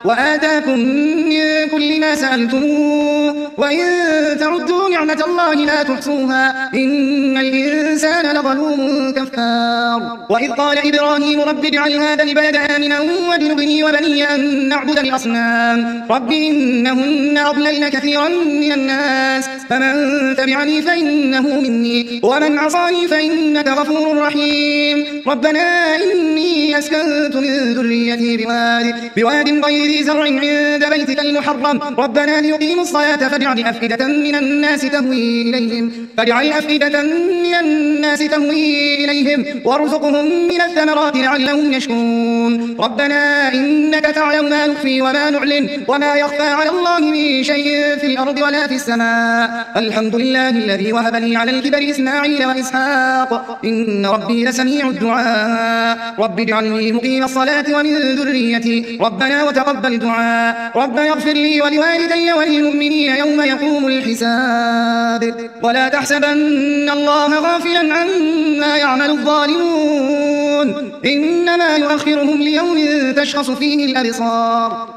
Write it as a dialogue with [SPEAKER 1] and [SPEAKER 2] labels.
[SPEAKER 1] وآتاكم من كل ما سألتموه وإن تعدوا نعمة الله لا تحصوها إن الإنسان لظلوم كفار وإذ قال إبراهيم رب اجعل هذا البلد آمنا واجنبني وبني أن نعبد الأصنام رب إنهن أضللن كثيرا من الناس فمن تبعني فإنه مني ومن عصاني فإنك غفور رحيم ربنا إني أسكنت من ذريتي بواد غير ذي زرع عند بيتك المحرم ربنا ليقيموا الصلاة فاجعل أفئدة من الناس تهوي إليهم وارزقهم من الثمرات لعلهم يشكرون ربنا إنك تعلم ما نخفي وما نعلن وما يخفى على الله من شيء في الأرض ولا في السماء الحمد لله الذي وهب لي على الكبر إسماعيل وإسحاق إن ربي لسميع الدعاء رب اجعلني مقيم الصلاة ومن ذريتي ربنا وتقبل دعاء ربنا اغفر لي ولوالدي وللمؤمنين يوم يقوم الحساب ولا تحسبن الله غافلا عما يعمل الظالمون إنما يؤخرهم ليوم تشخص فيه الأبصار